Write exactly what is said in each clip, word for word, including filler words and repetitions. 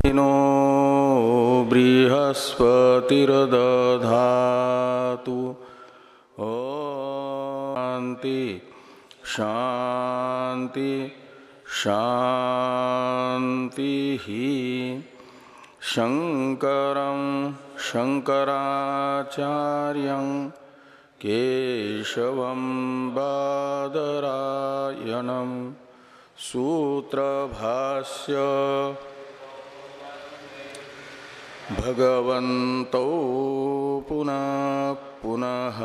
No बृहस्पतिर्दधातु। शांति शांति शांति ही। शंकरं शंकराचार्यं केशवं बादरायणं सूत्रभाष्य भगवन्तौ पुनः पुनः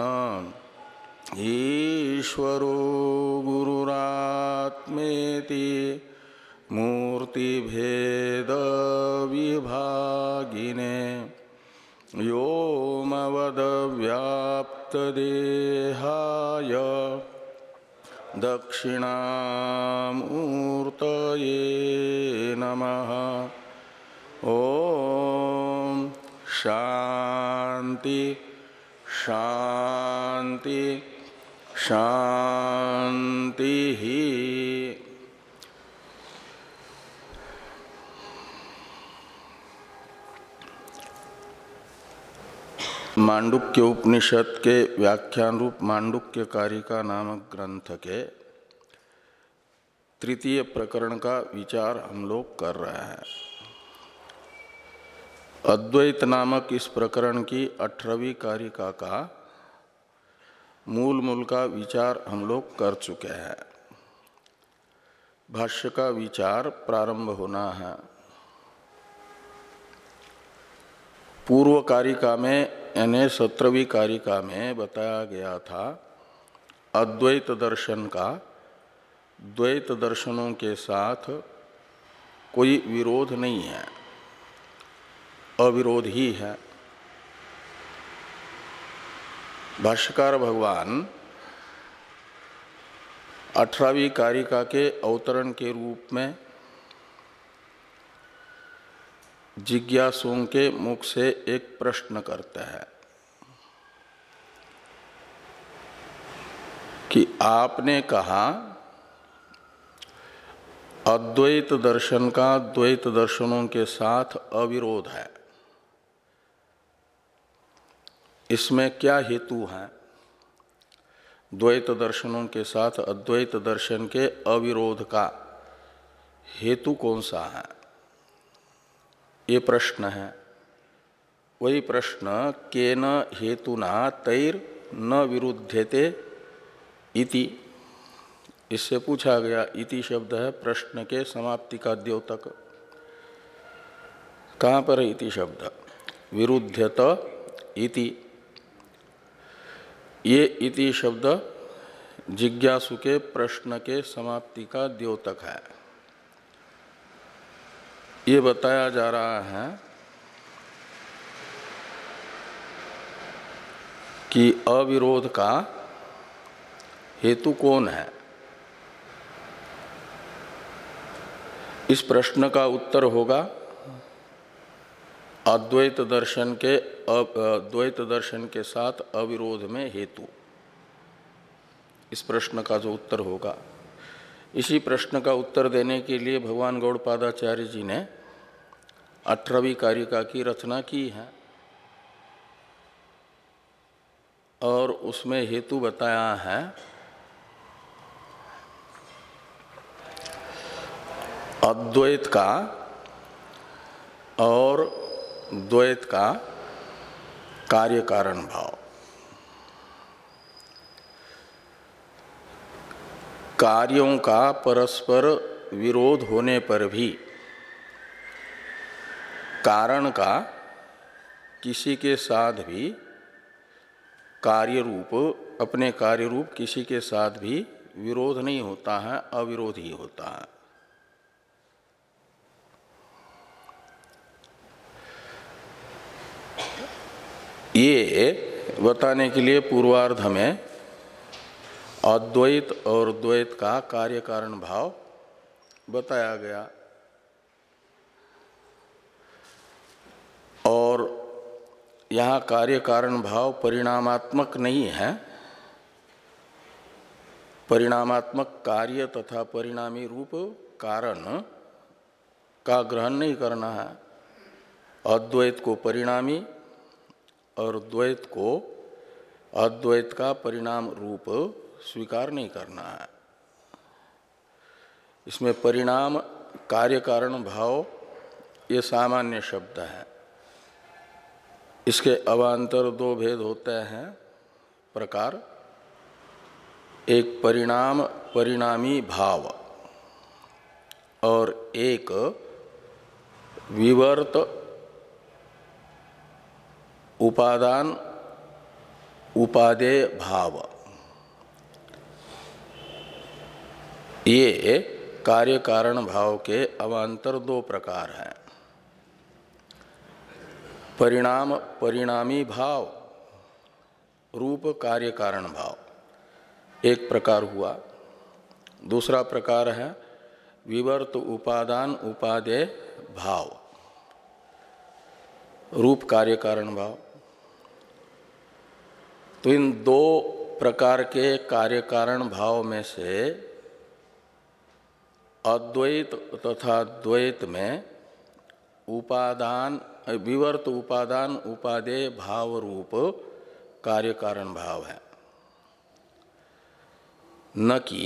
ईश्वरो गुरुरात्मेति मूर्तिभेद विभागिने व्योमवद्व्याप्तदेहाय दक्षिणामूर्तये नमः। ओम शांति शांति शांति ही। मांडुक्य उपनिषद के व्याख्यान रूप मांडुक्य कारिका नामक ग्रंथ के तृतीय प्रकरण का विचार हम लोग कर रहे हैं। अद्वैत नामक इस प्रकरण की अठारहवीं कारिका का मूल मूल का विचार हम लोग कर चुके हैं। भाष्य का विचार प्रारंभ होना है। पूर्व कारिका में यानी सत्रहवीं कारिका में बताया गया था अद्वैत दर्शन का द्वैत दर्शनों के साथ कोई विरोध नहीं है, अविरोध ही है। भाष्यकार भगवान अठारहवीं कारिका के अवतरण के रूप में जिज्ञासुओं के मुख से एक प्रश्न करते हैं कि आपने कहा अद्वैत दर्शन का द्वैत दर्शनों के साथ अविरोध है, इसमें क्या हेतु है? द्वैत दर्शनों के साथ अद्वैत दर्शन के अविरोध का हेतु कौन सा है? ये प्रश्न है। वही प्रश्न केन हेतुना तैर न विरुध्यते इति, इससे पूछा गया। इति शब्द है प्रश्न के समाप्ति का द्योतक। कहाँ पर है इति शब्द? विरुध्यत इति। ये इति शब्द जिज्ञासु के प्रश्न के समाप्ति का द्योतक है। ये बताया जा रहा है कि अविरोध का हेतु कौन है। इस प्रश्न का उत्तर होगा अद्वैत दर्शन के अद्वैत दर्शन के साथ अविरोध में हेतु। इस प्रश्न का जो उत्तर होगा, इसी प्रश्न का उत्तर देने के लिए भगवान गौड़पादाचार्य जी ने अठारहवीं कारिका की रचना की है और उसमें हेतु बताया है अद्वैत का और द्वैत का कार्य कारण भाव। कार्यों का परस्पर विरोध होने पर भी कारण का किसी के साथ भी कार्य रूप अपने कार्य रूप किसी के साथ भी विरोध नहीं होता है, अविरोध ही होता है। ये बताने के लिए पूर्वार्ध में अद्वैत और द्वैत का कार्य कारण भाव बताया गया और यहाँ कार्य कारण भाव परिणामात्मक नहीं है। परिणामात्मक कार्य तथा परिणामी रूप कारण का ग्रहण नहीं करना है। अद्वैत को परिणामी और द्वैत को अद्वैत का परिणाम रूप स्वीकार नहीं करना है। इसमें परिणाम कार्य कारण भाव ये सामान्य शब्द है। इसके अवान्तर दो भेद होते हैं प्रकार, एक परिणाम परिणामी भाव और एक विवर्त उपादान उपादेय भाव। ये कार्य कारण भाव के अवान्तर दो प्रकार हैं। परिणाम परिणामी भाव रूप कार्य कारण भाव एक प्रकार हुआ। दूसरा प्रकार है विवर्त उपादान उपादेय भाव रूप कार्य कारण भाव। तो इन दो प्रकार के कार्य कारण भाव में से अद्वैत तथा द्वैत में उपादान विवर्त उपादान उपादेय भाव रूप कार्य कारण भाव है, न कि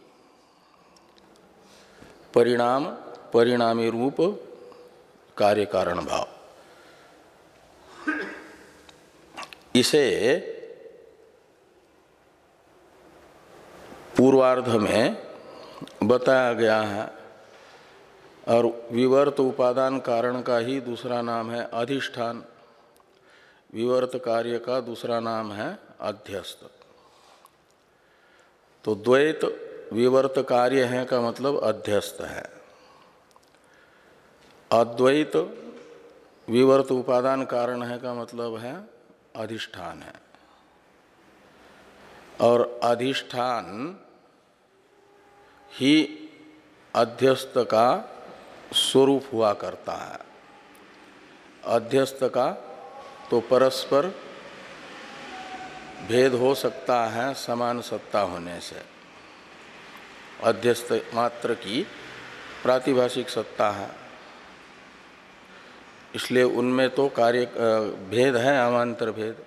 परिणाम परिणामी रूप कार्य कारण भाव। इसे पूर्वार्ध में बताया गया है। और विवर्त उपादान कारण का ही दूसरा नाम है अधिष्ठान, विवर्त कार्य का दूसरा नाम है अध्यस्त। तो द्वैत विवर्त कार्य है का मतलब अध्यस्त है, अद्वैत विवर्त उपादान कारण है का मतलब है अधिष्ठान है। और अधिष्ठान ही अध्यस्त का स्वरूप हुआ करता है। अध्यस्त का तो परस्पर भेद हो सकता है समान सत्ता होने से, अध्यस्त मात्र की प्रातिभाषिक सत्ता है, इसलिए उनमें तो कार्य भेद है, अवान्तर भेद।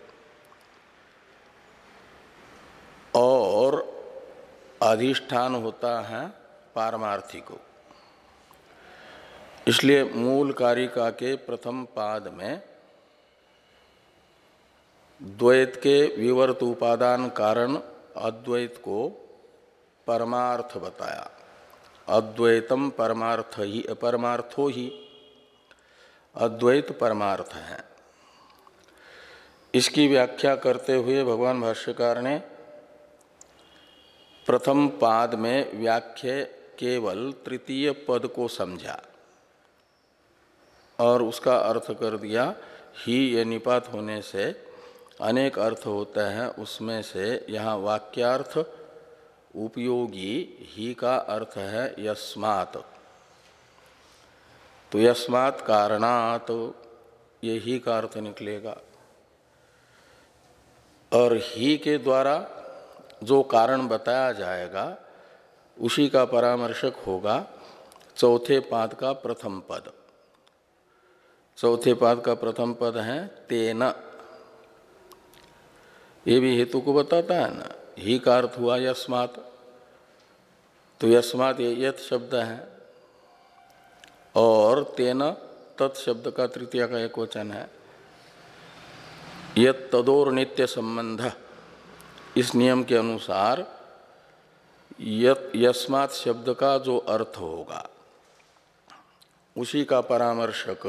और अधिष्ठान होता है पारमार्थिक। इसलिए मूल कारिका के प्रथम पाद में द्वैत के विवर्त उपादान कारण अद्वैत को परमार्थ बताया। अद्वैतम परमार्थ ही परमार्थो ही, अद्वैत परमार्थ है। इसकी व्याख्या करते हुए भगवान भाष्यकार ने प्रथम पाद में व्याख्या केवल तृतीय पद को समझा और उसका अर्थ कर दिया ही। ये निपात होने से अनेक अर्थ होते हैं, उसमें से यहाँ वाक्यार्थ उपयोगी ही का अर्थ है यस्मात्। तो यस्मात् कारणात् ये ही का अर्थ निकलेगा। और ही के द्वारा जो कारण बताया जाएगा उसी का परामर्शक होगा चौथे पाद का प्रथम पद। चौथे पाद का प्रथम पद है तेन। ये भी हेतु को बताता है ना। ही का अर्थ हुआ यस्मात्, तो यस्मात् ये यत् शब्द है और तेन तत् शब्द का तृतीय का एक वचन है। यत् तदोर नित्य संबंध, इस नियम के अनुसार यत् यस्मात् शब्द का जो अर्थ होगा उसी का परामर्शक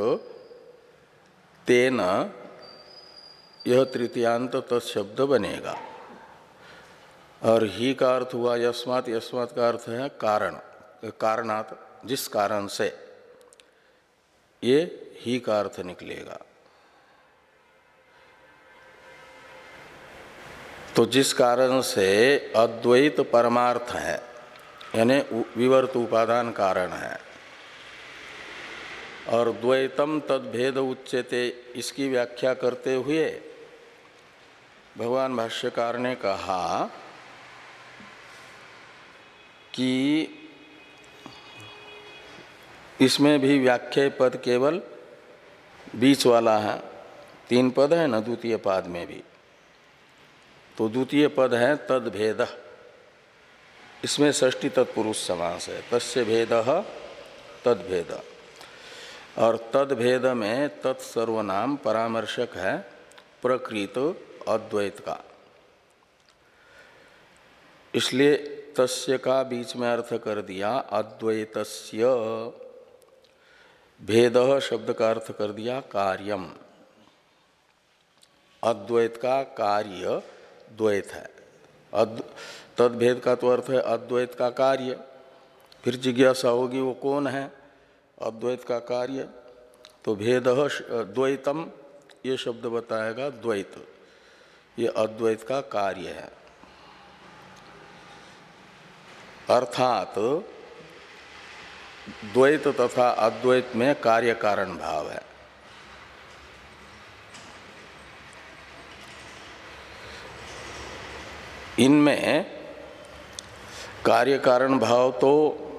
तेन यह तृतीयांत तत्शब्द बनेगा। और ही का अर्थ हुआ यस्मात्, यस्मात् का अर्थ है कारण, कारणात्, जिस कारण से, ये ही का अर्थ निकलेगा। तो जिस कारण से अद्वैत परमार्थ है, यानी विवर्त उपादान कारण है, और द्वैतम तद्भेद उच्यते, इसकी व्याख्या करते हुए भगवान भाष्यकार ने कहा कि इसमें भी व्याख्या पद केवल बीच वाला है, तीन पद है ना द्वितीय पाद में भी, तो द्वितीय पद है तद भेद, इसमें षष्ठी तत्पुरुष समास है, तस्य भेद तद भेद, और तद भेद में तत्सर्वनाम परामर्शक है प्रकृत अद्वैत का, इसलिए तस्य का बीच में अर्थ कर दिया अद्वैतस्य, भेद शब्द का अर्थ कर दिया कार्यम, अद्वैत का कार्य द्वैत है, अद्व तद्भेद का तो अर्थ है अद्वैत का कार्य। फिर जिज्ञासा होगी वो कौन है अद्वैत का कार्य, तो भेद द्वैतम ये शब्द बताएगा द्वैत, ये अद्वैत का कार्य है, अर्थात द्वैत तथा अद्वैत में कार्य कारण भाव है। इनमें कार्य कारण भाव तो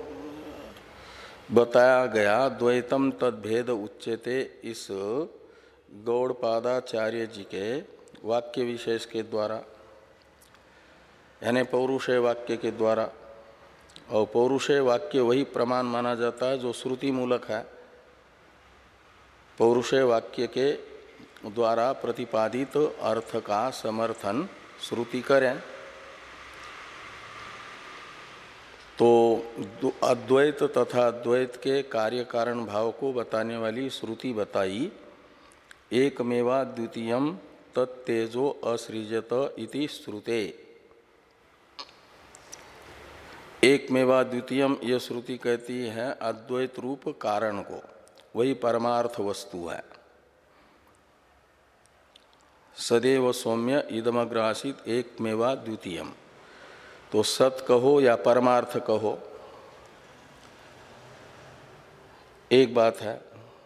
बताया गया, द्वैतम तद्भेद उच्यते, इस गौड़पादाचार्य जी के वाक्य विशेष के द्वारा, यानी पौरुषेय वाक्य के द्वारा, और पौरुषेय वाक्य वही प्रमाण माना जाता है जो श्रुति मूलक है, पौरुषेय वाक्य के द्वारा प्रतिपादित अर्थ का समर्थन श्रुति करें। तो अद्वैत तथा अद्वैत के कार्य कारण भाव को बताने वाली श्रुति बताई, एकमेवा द्वितीयम तत्तेजो असृजत इति श्रुते, एकमेवा द्वितीयम ये श्रुति कहती है अद्वैत रूप कारण को, वही परमार्थ वस्तु है। सदैव सौम्य इदमग्रासित एकमेवा द्वितीयम, तो सत कहो या परमार्थ कहो एक बात है,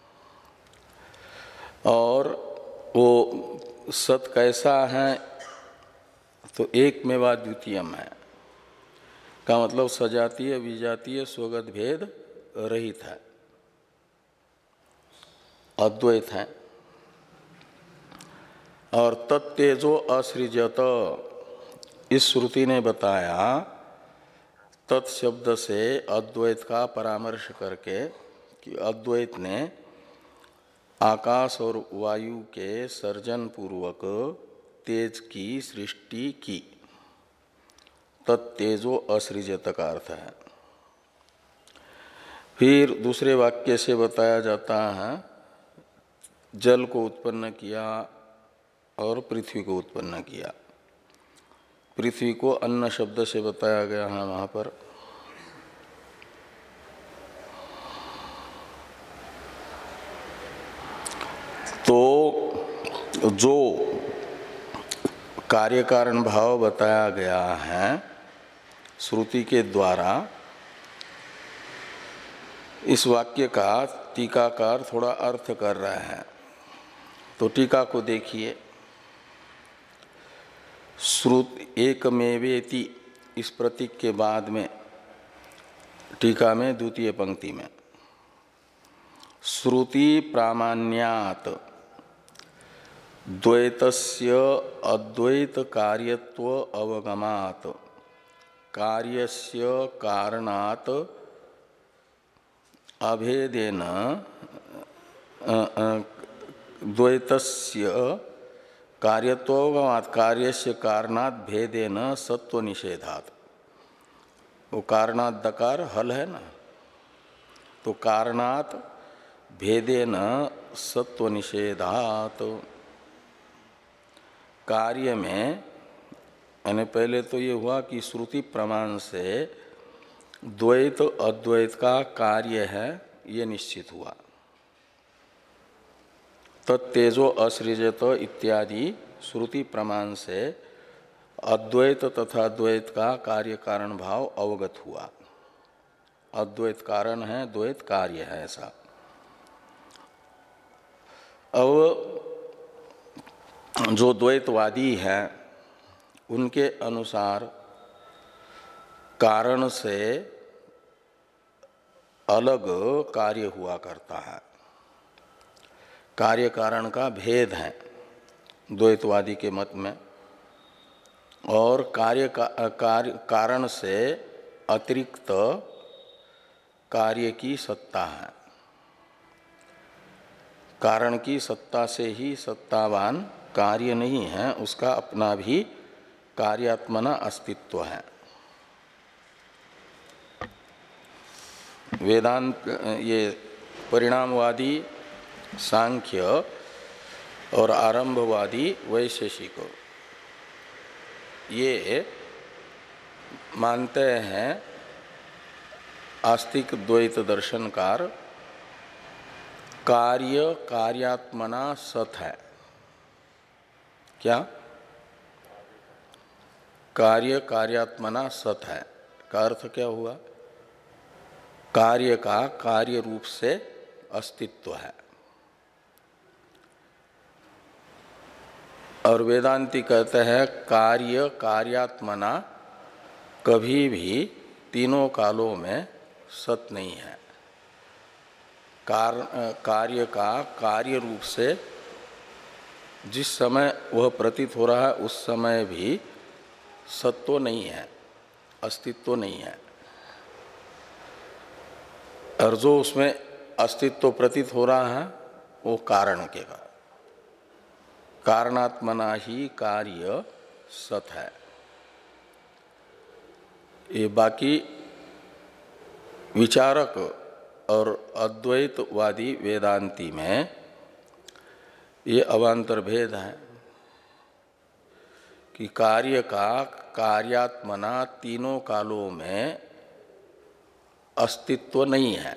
और वो सत कैसा है तो एकमेवा द्वितीयम है का मतलब सजातीय विजातीय स्वगत भेद रहित है, अद्वैत है। और तत्तेजो असृजत, इस श्रुति ने बताया तत्शब्द से अद्वैत का परामर्श करके कि अद्वैत ने आकाश और वायु के सर्जन पूर्वक तेज की सृष्टि की, तत्तेजो असृजत का अर्थ है। फिर दूसरे वाक्य से बताया जाता है जल को उत्पन्न किया और पृथ्वी को उत्पन्न किया, पृथ्वी को अन्न शब्द से बताया गया है वहाँ पर। तो जो कार्य कारण भाव बताया गया है श्रुति के द्वारा, इस वाक्य का टीकाकार थोड़ा अर्थ कर रहे हैं, तो टीका को देखिए। श्रुत एकमेवेति इस प्रतीक के बाद में टीका में द्वितीय पंक्ति में श्रुति प्रामाण्यात द्वैतस्य अद्वैत कार्यत्व अवगमात कार्यस्य कारणात अभेदेन द्वैतस्य कार्यत्वगमात कार्यस्य कारणात भेदेन सत्व निषेधात, वो कारणात दकार हल है ना, तो कारणात भेदेन सत्व निषेधात, कार्य में यानी पहले तो ये हुआ कि श्रुति प्रमाण से द्वैत अद्वैत का कार्य है ये निश्चित हुआ, तत्तेजो असृजत इत्यादि श्रुति प्रमाण से अद्वैत तथा द्वैत का कार्य कारण भाव अवगत हुआ, अद्वैत कारण है द्वैत कार्य है ऐसा। अब जो द्वैतवादी है उनके अनुसार कारण से अलग कार्य हुआ करता है, कार्य कारण का भेद है द्वैतवादी के मत में, और कार्य का, कार्य कारण से अतिरिक्त कार्य की सत्ता है। कारण की सत्ता से ही सत्तावान कार्य नहीं है, उसका अपना भी कार्यात्मना अस्तित्व है। वेदांत ये परिणामवादी सांख्य और आरंभवादी वैशेषिक ये मानते हैं, आस्तिक द्वैत दर्शनकार, कार्य कार्यात्मना सत है। क्या? कार्य कार्यात्मना सत है का अर्थ क्या हुआ? कार्य का कार्य रूप से अस्तित्व है। और वेदांती कहते हैं कार्य कार्यात्मना कभी भी तीनों कालों में सत नहीं है। कार, कार्य का कार्य रूप से जिस समय वह प्रतीत हो रहा है उस समय भी सत्व नहीं है, अस्तित्व नहीं है। और जो उसमें अस्तित्व प्रतीत हो रहा है वो कारण के का कारणात्मना ही कार्य सत है। ये बाकी विचारक और अद्वैतवादी वेदांती में ये अवान्तर भेद है कि कार्य का कार्यात्मना तीनों कालों में अस्तित्व नहीं है,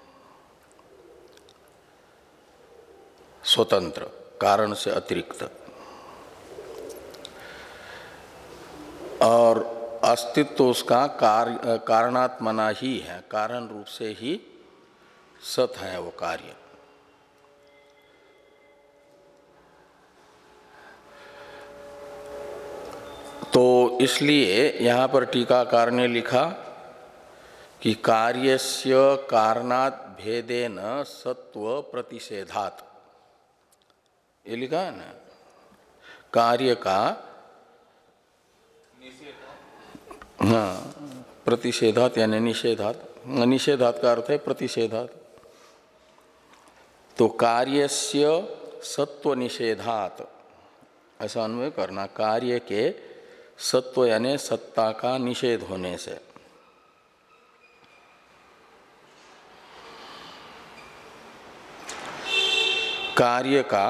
स्वतंत्र कारण से अतिरिक्त, और अस्तित्व उसका कार्य कारणात्मना ही है, कारण रूप से ही सत है वो कार्य। तो इसलिए यहाँ पर टीकाकार ने लिखा कि कार्यस्य कारणात् भेदेन सत्व प्रतिषेधात्, ये लिखा है ना, कार्य का हाँ प्रतिषेधात् यानी निषेधात्, निषेधात् का अर्थ है प्रतिषेधात्। तो कार्यस्य सत्व निषेधात् ऐसा अन्वय करना, कार्य के सत्व यानी सत्ता का निषेध होने से। कार्य का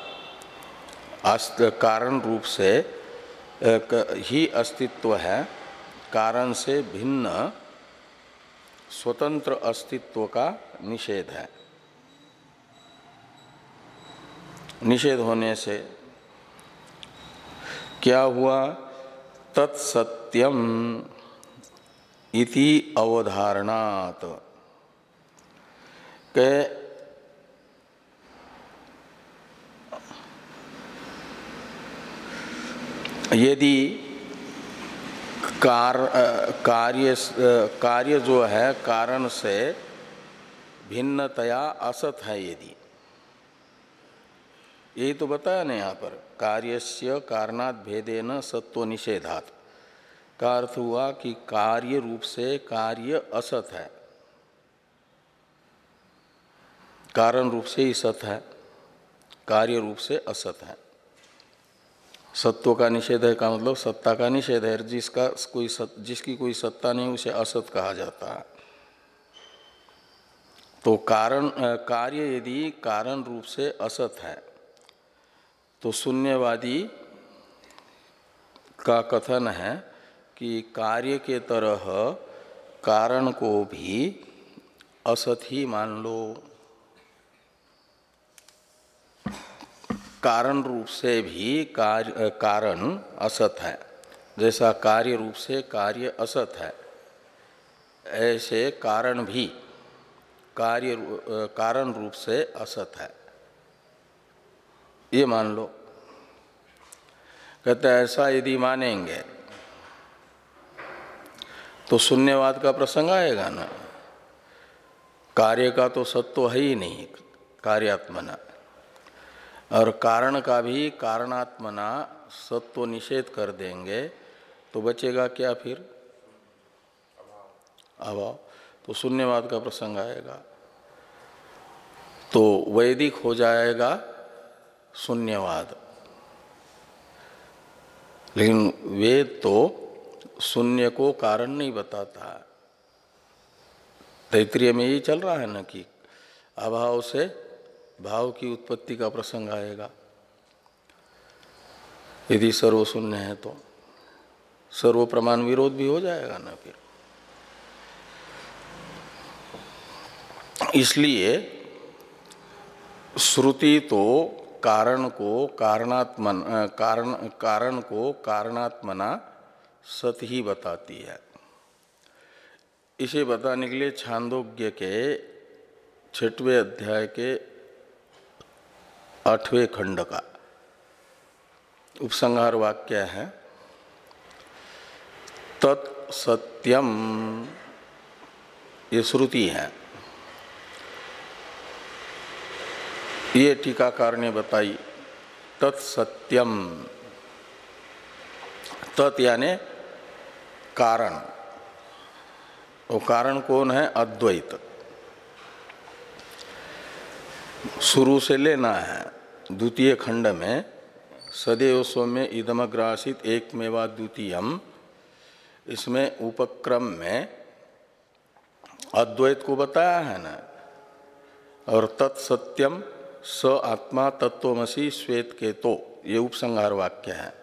कारण रूप से ही अस्तित्व है, कारण से भिन्न स्वतंत्र अस्तित्व का निषेध है। निषेध होने से क्या हुआ? तत्सत्यम इति अवधारणात्, के यदि कार, कार्य कार्य जो है कारण से भिन्नतया असत है, यदि, यही तो बताया ना यहाँ पर, कार्यस्य कारणात् भेदेन सत्व निषेधात् का अर्थ हुआ कि कार्य रूप से कार्य असत है, कारण रूप से ही सत है, कार्य रूप से असत है। सत्व का निषेध है का मतलब सत्ता का निषेध है, जिसका कोई सत, जिसकी कोई सत्ता नहीं उसे असत कहा जाता है। तो कारण कार्य यदि कारण रूप से असत है तो शून्यवादी का कथन है कि कार्य के तरह कारण को भी असत ही मान लो। कारण रूप से भी कार्य कारण असत है, जैसा कार्य रूप से कार्य असत है, ऐसे कारण भी कार्य कारण रूप से असत है, ये मान लो। कहते हैं ऐसा यदि मानेंगे तो शून्यवाद का प्रसंग आएगा ना, कार्य का तो सत्व है ही नहीं कार्यात्मना, और कारण का भी कारणात्मना सत्व निषेध कर देंगे तो बचेगा क्या फिर? अभाव। तो शून्यवाद का प्रसंग आएगा, तो वैदिक हो जाएगा शून्यवाद। लेकिन वेद तो शून्य को कारण नहीं बताता है। तैत्तिरीय में यही चल रहा है ना कि अभाव से भाव की उत्पत्ति का प्रसंग आएगा। यदि सर्व शून्य है तो सर्व प्रमाण विरोध भी हो जाएगा ना फिर। इसलिए श्रुति तो कारण को कारणात्मन कारण कारण को कारणात्मना सत ही बताती है। इसे बताने के लिए छांदोग्य के छठवें अध्याय के आठवें खंड का उपसंहार वाक्य है, तत्सत्यम। ये श्रुति है। ये टीकाकार ने बताई तत्सत्यम। तत् यानी कारण। वो कारण कौन है? अद्वैत। शुरू से लेना है। द्वितीय खंड में सदैव सौम्य इदमग्रासित एकमेवा द्वितीयम, इसमें उपक्रम में अद्वैत को बताया है ना। और तत्सत्यम स आत्मा तत्वमसि श्वेत के, तो ये उपसंहार वाक्य है।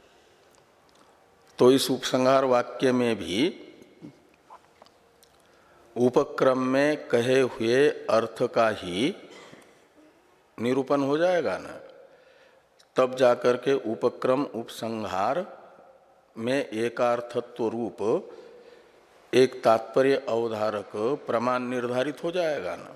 तो इस उपसंहार वाक्य में भी उपक्रम में कहे हुए अर्थ का ही निरूपण हो जाएगा ना। तब जाकर के उपक्रम उपसंहार में एकार्थत्व रूप एक तात्पर्य अवधारक प्रमाण निर्धारित हो जाएगा ना।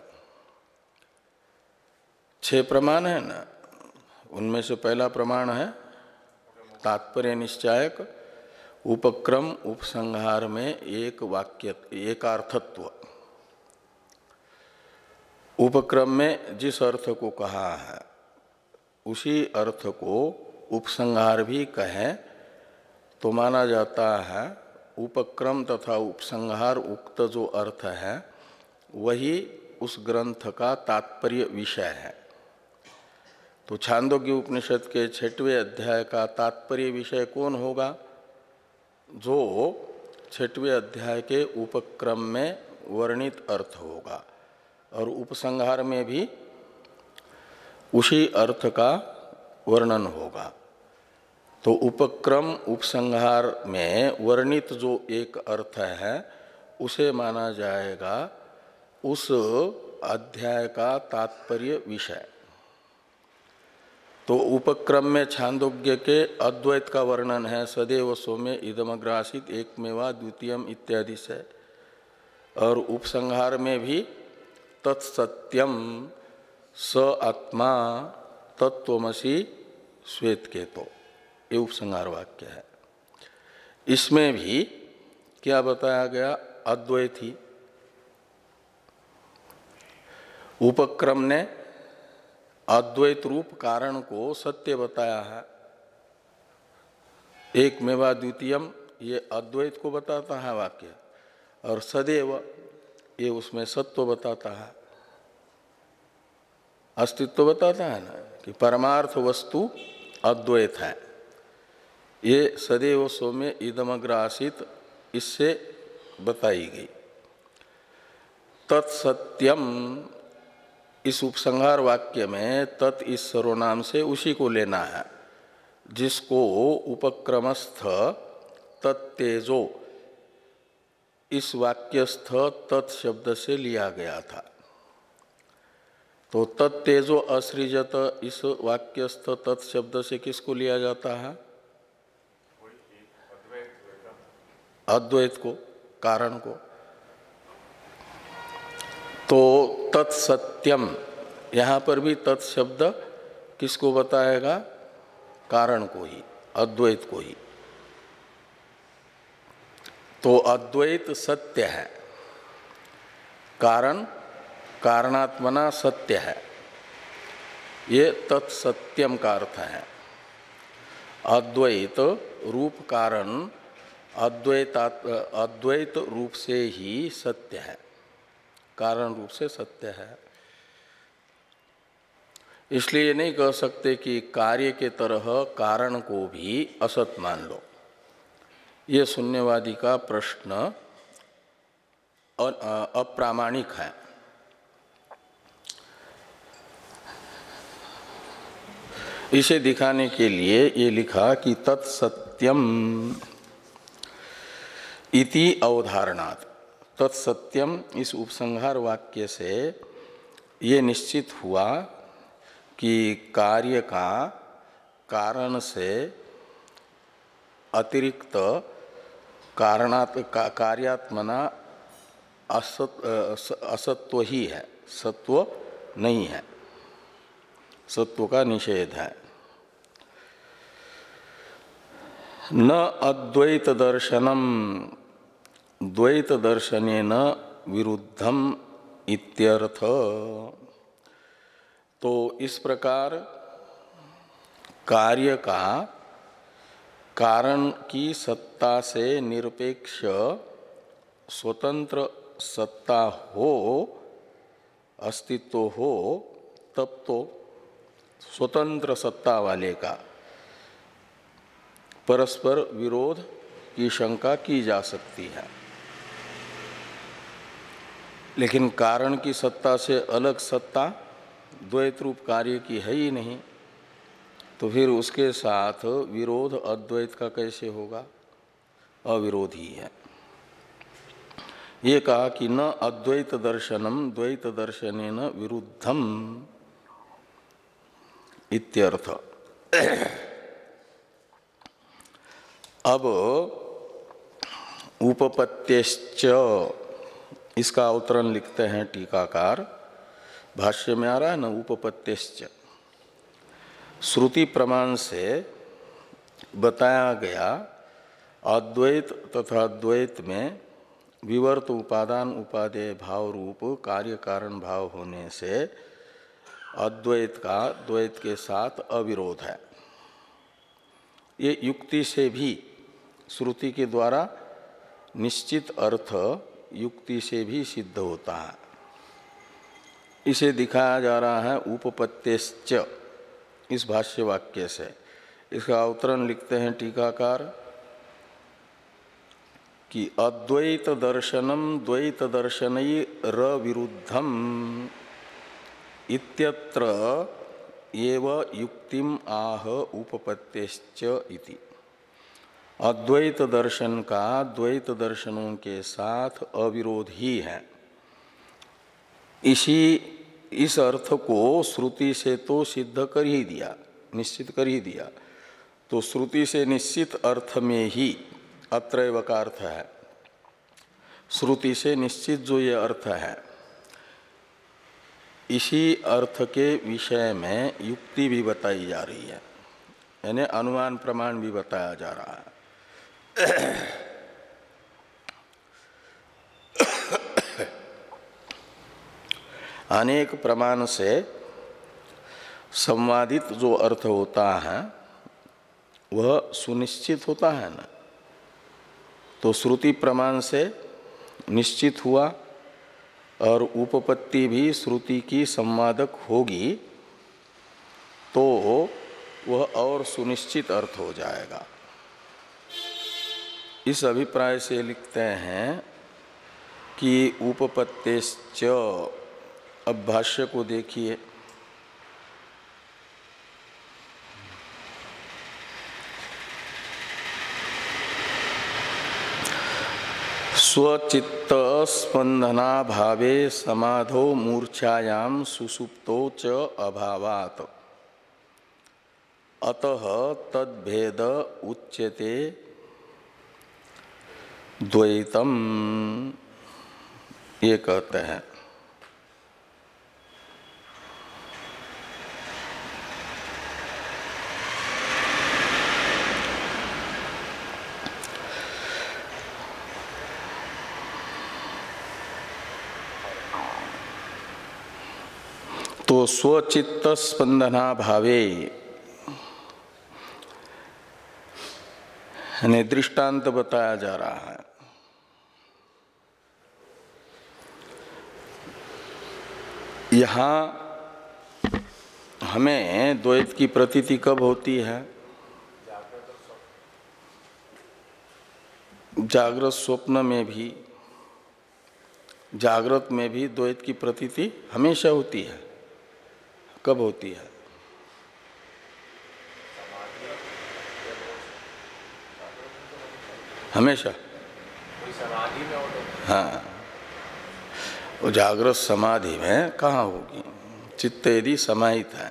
छह प्रमाण है ना, उनमें से पहला प्रमाण है तात्पर्य निश्चायक। उपक्रम उपसंहार में एक वाक्य एकार्थत्व। उपक्रम में जिस अर्थ को कहा है उसी अर्थ को उपसंहार भी कहें तो माना जाता है उपक्रम तथा उपसंहार उक्त जो अर्थ है वही उस ग्रंथ का तात्पर्य विषय है। तो छांदोग्य उपनिषद के छठवें अध्याय का तात्पर्य विषय कौन होगा? जो छठवें अध्याय के उपक्रम में वर्णित अर्थ होगा और उपसंहार में भी उसी अर्थ का वर्णन होगा। तो उपक्रम उपसंहार में वर्णित जो एक अर्थ है उसे माना जाएगा उस अध्याय का तात्पर्य विषय। तो उपक्रम में छांदोग्य के अद्वैत का वर्णन है, सदैव सौम्य इदमग्रासित एकमेवा द्वितीयम इत्यादि से। और उपसंहार में भी तत्सत्यम स आत्मा तत्वमसि श्वेत के, तो ये उपसंहार वाक्य है। इसमें भी क्या बताया गया? अद्वैत ही। उपक्रम ने अद्वैत रूप कारण को सत्य बताया है। एक मेवा द्वितीयम ये अद्वैत को बताता है वाक्य, और सदैव ये उसमें सत्व बताता है, अस्तित्व बताता है ना कि परमार्थ वस्तु अद्वैत है। ये सदैव सौम्य इदमग्रासित इससे बताई गई। तत्सत्यम इस उपसंहार वाक्य में तत् इस सर्वनाम से उसी को लेना है जिसको उपक्रमस्थ तत्तेजो इस वाक्यस्थ तत्शब्द से लिया गया था। तो तत्तेजो असृजत इस वाक्यस्थ तत्शब्द से किसको लिया जाता है? अद्वैत को, कारण को। तो तत्सत्यम यहाँ पर भी तत्शब्द किसको बताएगा? कारण को ही, अद्वैत को ही। तो अद्वैत सत्य है, कारण कारणात्मना सत्य है। ये तत्सत्यम का अर्थ है। अद्वैत रूप कारण अद्वैता अद्वैत रूप से ही सत्य है, कारण रूप से सत्य है। इसलिए नहीं कह सकते कि कार्य के तरह कारण को भी असत मान लो। ये शून्यवादी का प्रश्न अप्रामाणिक है। इसे दिखाने के लिए ये लिखा कि तत्सत्यम इति अवधारणात्। तत्सत्यम इस उपसंहार वाक्य से ये निश्चित हुआ कि कार्य का कारण से अतिरिक्त कारणात् का, कार्यात्मना असत, असत्व ही है, सत्व नहीं है, सत्व का निषेध है। न अद्वैत दर्शनम द्वैत दर्शनेन विरुद्धम इत्यर्थ। तो इस प्रकार कार्य का कारण की सत्ता से निरपेक्ष स्वतंत्र सत्ता हो, अस्तित्व हो, तब तो स्वतंत्र सत्ता वाले का परस्पर विरोध की शंका की जा सकती है। लेकिन कारण की सत्ता से अलग सत्ता द्वैत रूप कार्य की है ही नहीं, तो फिर उसके साथ विरोध अद्वैत का कैसे होगा? अविरोधी है। ये कहा कि न अद्वैत दर्शनम द्वैत दर्शनेन विरुद्धम इत्यर्थ। अब उपपत्त्यश्च इसका अवतरण लिखते हैं टीकाकार, भाष्य में आ रहा है न, उपपत्त्यश्च श्रुति प्रमाण से बताया गया अद्वैत तथा द्वैत में विवर्त उपादान उपादेय भाव रूप कार्य कारण भाव होने से अद्वैत का द्वैत के साथ अविरोध है। ये युक्ति से भी, श्रुति के द्वारा निश्चित अर्थ युक्ति से भी सिद्ध होता है। इसे दिखाया जा रहा है उपपत्त्यश्च इस भाष्य वाक्य से। इसका अवतरण लिखते हैं टीकाकार कि अद्वैत दर्शनम द्वैत दर्शनैर विरुद्धम इत्यत्र एव युक्तिम आह उपपत्त्यश्च इति। अद्वैत दर्शन का द्वैत दर्शनों के साथ अविरोध ही है। इसी इस अर्थ को श्रुति से तो सिद्ध कर ही दिया, निश्चित कर ही दिया। तो श्रुति से निश्चित अर्थ में ही अत्रैव का अर्थ है। श्रुति से निश्चित जो ये अर्थ है, इसी अर्थ के विषय में युक्ति भी बताई जा रही है, यानी अनुमान प्रमाण भी बताया जा रहा है। अनेक प्रमाण से संवादित जो अर्थ होता है वह सुनिश्चित होता है ना। तो श्रुति प्रमाण से निश्चित हुआ और उपपत्ति भी श्रुति की संवादक होगी, तो वह और सुनिश्चित अर्थ हो जाएगा। इस अभिप्राय से लिखते हैं कि उपपत्त्यश्च। अब भाष्य को देखिए, स्वचित्त स्पंदना भावे समाधो मूर्छायाम सुसुप्तो च अभावात् अतः तद्भेद उच्यते द्वैतम। ये कहते हैं। तो तो स्वचित्त स्पंदना भावे यानी दृष्टांत बताया जा रहा है। यहाँ हमें द्वैत की प्रतीति कब होती है? जागृत स्वप्न में भी, जागृत में भी द्वैत की प्रतीति हमेशा होती है। कब होती है? हमेशा। हाँ, वो जागृत समाधि में कहाँ होगी? चित्त यदि समाहित है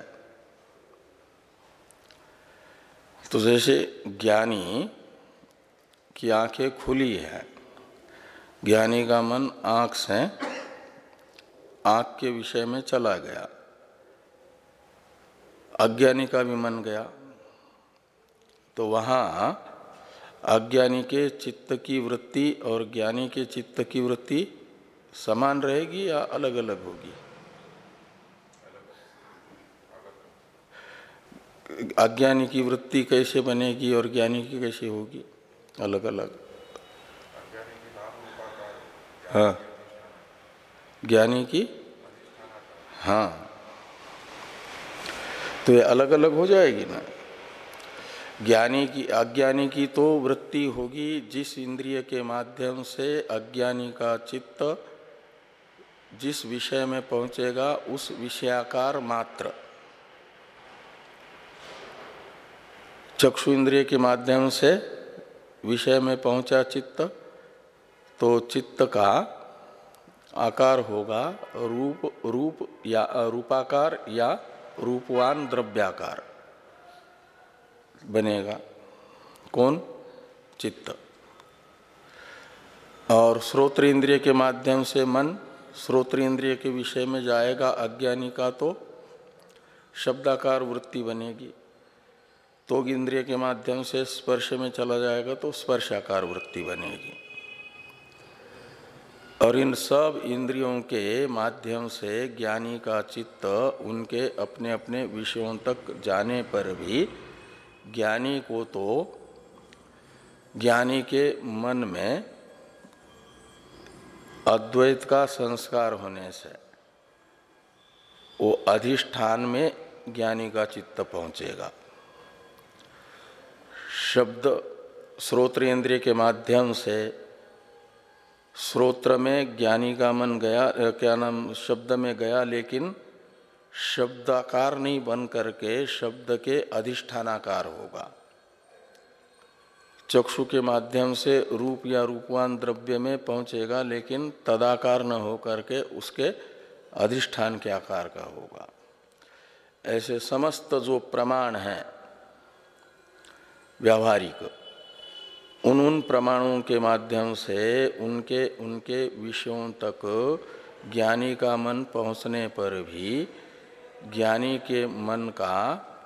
तो जैसे ज्ञानी की आंखें खुली है, ज्ञानी का मन आंख से आंख के विषय में चला गया, अज्ञानी का भी मन गया, तो वहाँ अज्ञानी के चित्त की वृत्ति और ज्ञानी के चित्त की वृत्ति समान रहेगी या अलग अलग होगी? अज्ञानी की वृत्ति कैसे बनेगी और ज्ञानी की कैसे होगी? अलग अलग। हाँ, ज्ञानी की, हाँ, तो ये अलग अलग हो जाएगी ना। ज्ञानी की, अज्ञानी की तो वृत्ति होगी जिस इंद्रिय के माध्यम से अज्ञानी का चित्त जिस विषय में पहुंचेगा उस विषयाकार मात्र। चक्षु इंद्रिय के माध्यम से विषय में पहुंचा चित्त, तो चित्त का आकार होगा रूप, रूप या रूपाकार या रूपवान द्रव्याकार बनेगा। कौन? चित्त। और श्रोत्र इंद्रिय के माध्यम से मन श्रोत्र इंद्रिय के विषय में जाएगा अज्ञानी का, तो शब्दाकार वृत्ति बनेगी। त्वग इंद्रिय के माध्यम से स्पर्श में चला जाएगा तो स्पर्शाकार वृत्ति बनेगी। और इन सब इंद्रियों के माध्यम से ज्ञानी का चित्त उनके अपने अपने विषयों तक जाने पर भी ज्ञानी को तो ज्ञानी के मन में अद्वैत का संस्कार होने से वो अधिष्ठान में ज्ञानी का चित्त पहुंचेगा। शब्द श्रोत्र इंद्रिय के माध्यम से श्रोत्र में ज्ञानी का मन गया, क्या नाम, शब्द में गया, लेकिन शब्दाकार नहीं बन करके शब्द के अधिष्ठानाकार होगा। चक्षु के माध्यम से रूप या रूपवान द्रव्य में पहुंचेगा, लेकिन तदाकार न हो करके उसके अधिष्ठान के आकार का होगा। ऐसे समस्त जो प्रमाण हैं व्यावहारिक, उन उन प्रमाणों के माध्यम से उनके उनके विषयों तक ज्ञानी का मन पहुंचने पर भी ज्ञानी के मन का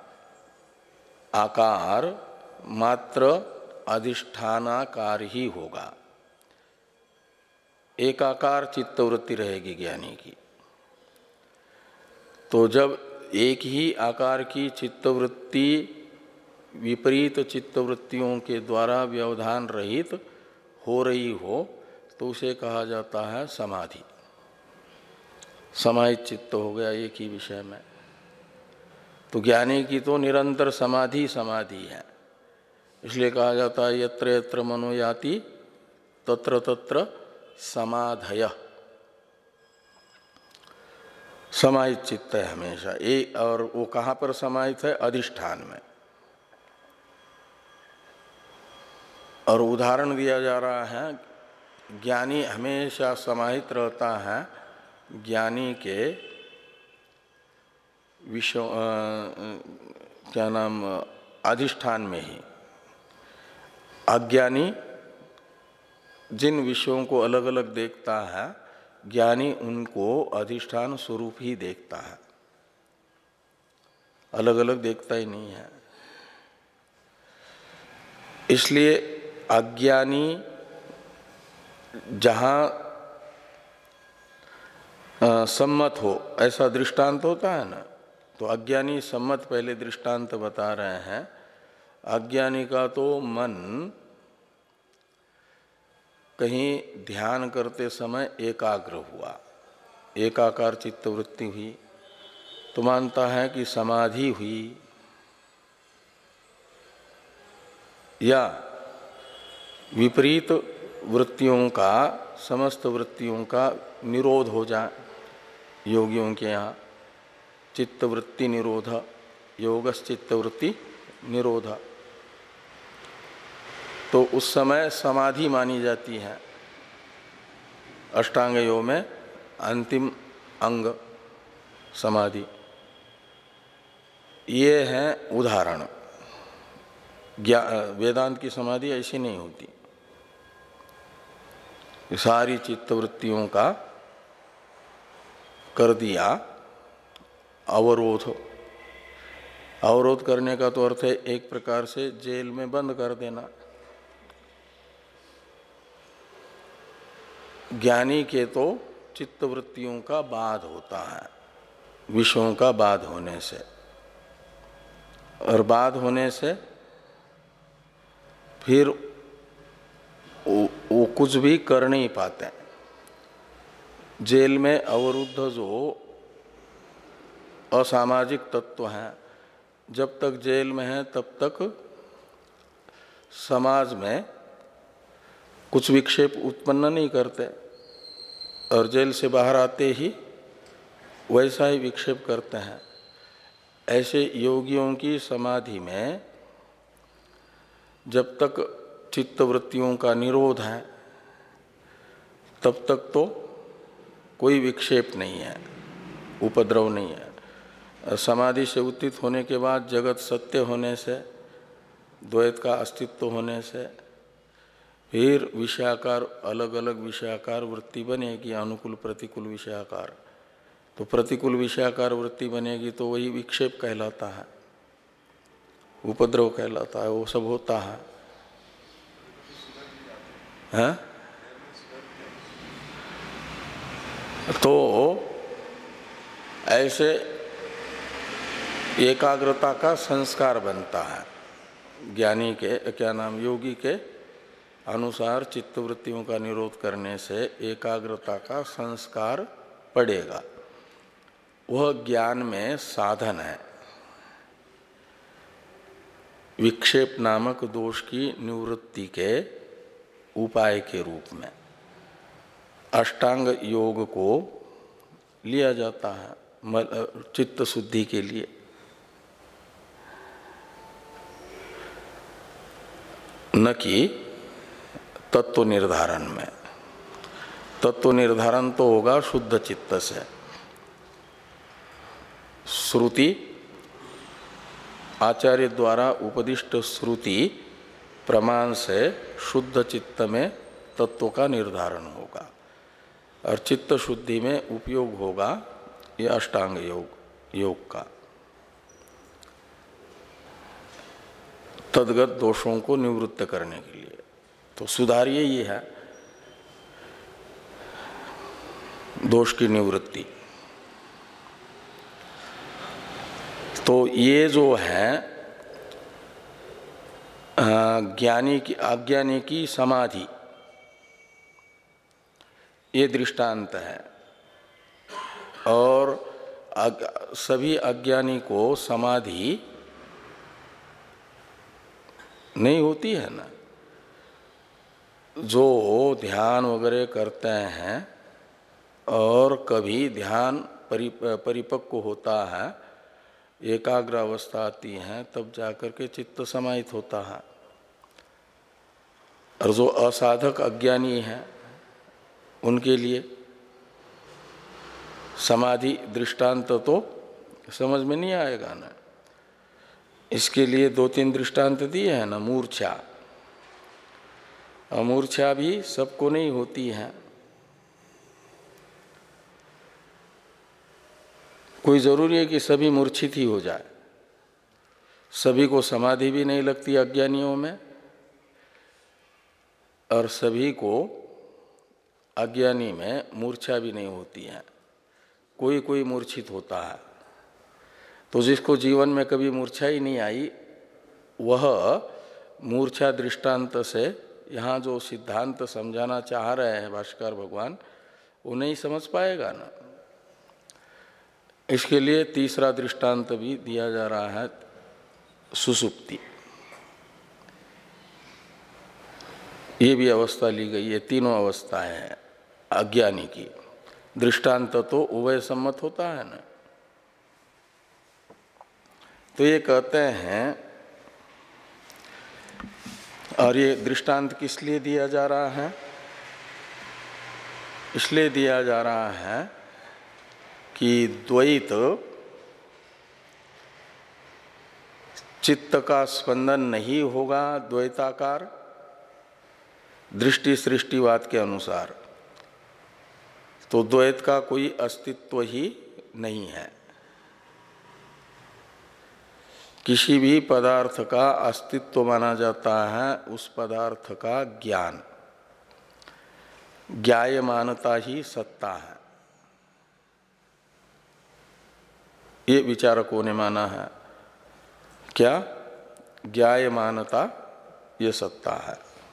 आकार मात्र अधिष्ठानाकार ही होगा। एकाकार चित्तवृत्ति रहेगी ज्ञानी की। तो जब एक ही आकार की चित्तवृत्ति विपरीत चित्तवृत्तियों के द्वारा व्यवधान रहित हो रही हो तो उसे कहा जाता है समाधि। समाहित चित्त हो गया एक ही विषय में। तो ज्ञानी की तो निरंतर समाधि समाधि है, इसलिए कहा जाता है यत्र यत्र मनो याति तत्र तत्र समाधय। समाहित चित्त है हमेशा एक, और वो कहाँ पर समाहित है? अधिष्ठान में। और उदाहरण दिया जा रहा है, ज्ञानी हमेशा समाहित रहता है ज्ञानी के विषय, क्या नाम, अधिष्ठान में ही। अज्ञानी जिन विषयों को अलग अलग देखता है, ज्ञानी उनको अधिष्ठान स्वरूप ही देखता है, अलग अलग देखता ही नहीं है। इसलिए अज्ञानी जहाँ आ, सम्मत हो ऐसा दृष्टांत होता है ना। तो अज्ञानी सम्मत पहले दृष्टांत बता रहे हैं। अज्ञानी का तो मन कहीं ध्यान करते समय एकाग्र हुआ, एकाकार चित्तवृत्ति हुई, तो मानता है कि समाधि हुई, या विपरीत वृत्तियों का, समस्त वृत्तियों का निरोध हो जाए। योगियों के यहाँ चित्तवृत्ति निरोध, योगस चित्तवृत्ति निरोध, तो उस समय समाधि मानी जाती है। अष्टांग योग में अंतिम अंग समाधि। ये है उदाहरण। वेदांत की समाधि ऐसी नहीं होती। सारी चित्तवृत्तियों का कर दिया अवरोध। अवरोध करने का तो अर्थ है एक प्रकार से जेल में बंद कर देना। ज्ञानी के तो चित्तवृत्तियों का बाध होता है विषयों का बाध होने से, और बाध होने से फिर वो, वो कुछ भी कर नहीं पाते। जेल में अवरुद्ध जो असामाजिक तत्व हैं, जब तक जेल में हैं तब तक समाज में कुछ विक्षेप उत्पन्न नहीं करते, और जेल से बाहर आते ही वैसा ही विक्षेप करते हैं। ऐसे योगियों की समाधि में जब तक चित्तवृत्तियों का निरोध है तब तक तो कोई विक्षेप नहीं है, उपद्रव नहीं है। समाधि से उत्थित होने के बाद जगत सत्य होने से, द्वैत का अस्तित्व होने से फिर विषयाकार, अलग अलग विषयाकार वृत्ति बनेगी, अनुकूल प्रतिकूल विषयाकार। तो प्रतिकूल विषयाकार वृत्ति बनेगी तो वही विक्षेप कहलाता है, उपद्रव कहलाता है, वो सब होता है, है? तो ऐसे एकाग्रता का संस्कार बनता है। ज्ञानी के, क्या नाम, योगी के अनुसार चित्तवृत्तियों का निरोध करने से एकाग्रता का संस्कार पड़ेगा। वह ज्ञान में साधन है, विक्षेप नामक दोष की निवृत्ति के उपाय के रूप में अष्टांग योग को लिया जाता है चित्त शुद्धि के लिए। न कि तत्व निर्धारण में। तत्व निर्धारण तो होगा शुद्ध चित्त से। श्रुति, आचार्य द्वारा उपदिष्ट श्रुति प्रमाण से शुद्ध चित्त में तत्व का निर्धारण होगा, और चित्त शुद्धि में उपयोग होगा ये अष्टांग योग योग का। तद्गत दोषों को निवृत्त करने के लिए तो सुधार यही है, दोष की निवृत्ति। तो ये जो है ज्ञानी की, अज्ञानी की समाधि, ये दृष्टांत है। और अग, सभी अज्ञानी को समाधि नहीं होती है ना। जो ध्यान वगैरह करते हैं और कभी ध्यान परि, परिपक्व होता है, एकाग्र अवस्था आती है, तब जाकर के चित्त समाहित होता है। और जो असाधक अज्ञानी है उनके लिए समाधि दृष्टांत तो समझ में नहीं आएगा ना। इसके लिए दो तीन दृष्टांत दिए हैं ना। मूर्छा, अमूर्छा भी सबको नहीं होती है। कोई जरूरी है कि सभी मूर्छित ही हो जाए। सभी को समाधि भी नहीं लगती अज्ञानियों में, और सभी को अज्ञानी में मूर्छा भी नहीं होती है। कोई कोई मूर्छित होता है। तो जिसको जीवन में कभी मूर्छा ही नहीं आई, वह मूर्छा दृष्टांत से यहाँ जो सिद्धांत समझाना चाह रहे हैं भाष्कर भगवान, वो नहीं समझ पाएगा ना। इसके लिए तीसरा दृष्टांत भी दिया जा रहा है, सुसुप्ति। ये भी अवस्था ली गई है, तीनों अवस्थाएं हैं अज्ञानी की। दृष्टांत तो उभय सम्मत होता है ना। तो ये कहते हैं, और ये दृष्टांत किस लिए दिया जा रहा है? इसलिए दिया जा रहा है कि द्वैत चित्त का स्पंदन नहीं होगा द्वैताकार दृष्टि सृष्टिवाद के अनुसार, तो द्वैत का कोई अस्तित्व ही नहीं है। किसी भी पदार्थ का अस्तित्व माना जाता है उस पदार्थ का ज्ञान, ज्ञायमानता ही सत्ता है। ये विचारकों ने माना है। क्या? ज्ञायमानता ये सत्ता है।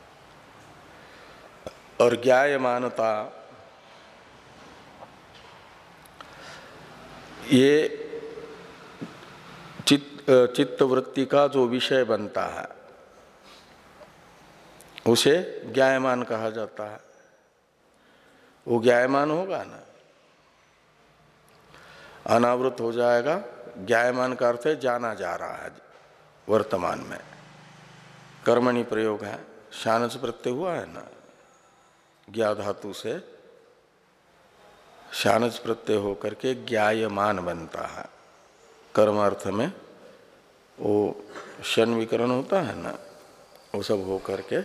और ज्ञायमानता ये चित्त चित्तवृत्ति का जो विषय बनता है उसे ज्ञायमान कहा जाता है। वो ज्ञायमान होगा ना, अनावृत हो जाएगा। ज्ञायमान का अर्थ है जाना जा रहा है वर्तमान में। कर्मणि प्रयोग है, शानच प्रत्यय हुआ है ना, ज्ञा धातु से शानच प्रत्यय होकर के ज्ञायमान बनता है। कर्म अर्थ में वो शन विकरण होता है ना, वो सब हो करके